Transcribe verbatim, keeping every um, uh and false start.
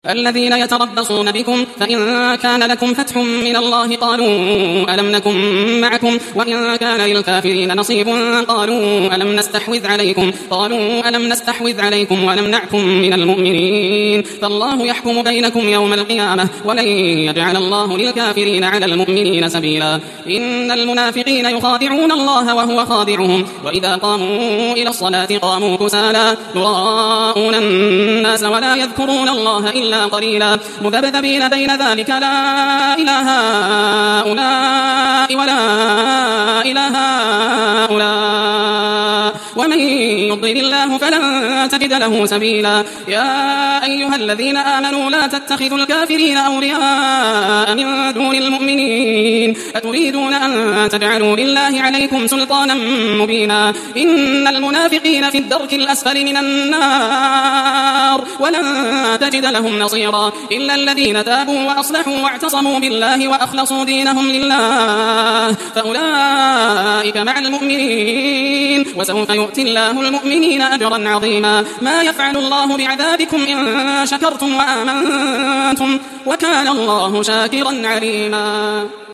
الذين يتربصون بكم فإن كان لكم فتح من الله قالوا ألم نكن معكم وإن كان للكافرين نصيب قالوا ألم نستحوذ عليكم قالوا ألم نستحوذ عليكم ونمنعكم من المؤمنين فالله يحكم بينكم يوم القيامة ولن يجعل الله للكافرين على المؤمنين سبيلا. إن المنافقين يخادعون الله وهو خادعهم وإذا قاموا إلى الصلاة قاموا كسالى يراءون الناس ولا يذكرون الله إلا قليلا مذبذبين بين ذلك لا إله هؤلاء ولا إله هؤلاء ومن يضلل الله فلن تجد له سبيلا. يا أيها الذين آمنوا لا تتخذوا الكافرين أولياء من دون المؤمنين أتريدون أن تجعلوا لله عليكم سلطانا مبينا. إن المنافقين في الدرك الأسفل من النار ولن تجد لهم نصيرا إلا الذين تابوا وأصلحوا واعتصموا بالله وأخلصوا دينهم لله فأولئك مع المؤمنين وسوف يؤتي الله المؤمنين أجرا عظيما. ما يفعل الله بعذابكم إن شكرتم وآمنتم وكان الله شاكرا عليما.